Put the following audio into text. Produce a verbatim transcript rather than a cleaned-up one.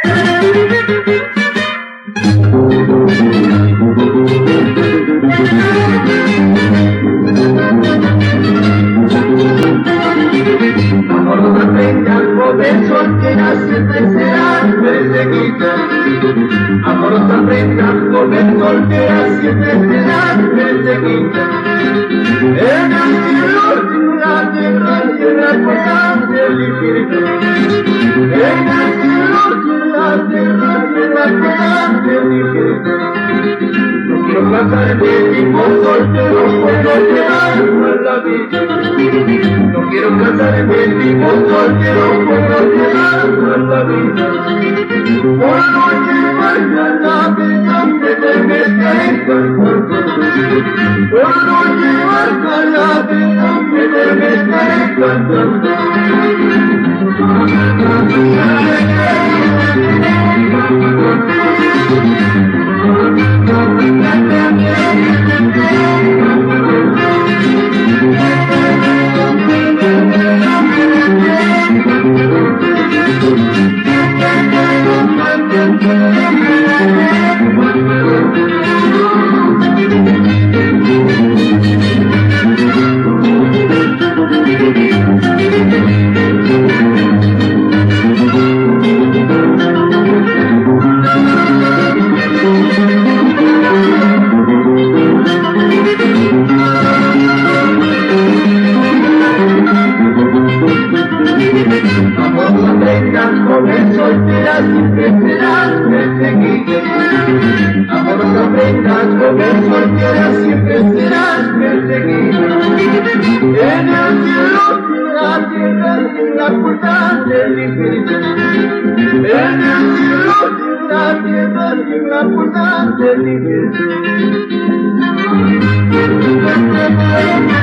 Amorosa reina, joven soltera, siempre será perseguida. Amorosa reina, joven soltera, siempre será perseguida. En el cielo, sin la tierra, tierra puesta del infierno. En el cielo, sin la tierra, tierra puesta del infierno. No quiero casarme ni con soltero, puedo quedar con la vida. No quiero casarme ni con soltero, puedo quedar con la vida. Por la noche marcha la vida, me debes cantando. Por la noche marcha la vida, me debes cantando. Joven soltera, siempre serás perseguida. Amorosa prenda, joven soltera, siempre serás perseguida. En el cielo, sin la tierra, sin la puerta del infierno. En el cielo, sin la tierra, sin la puerta del infierno.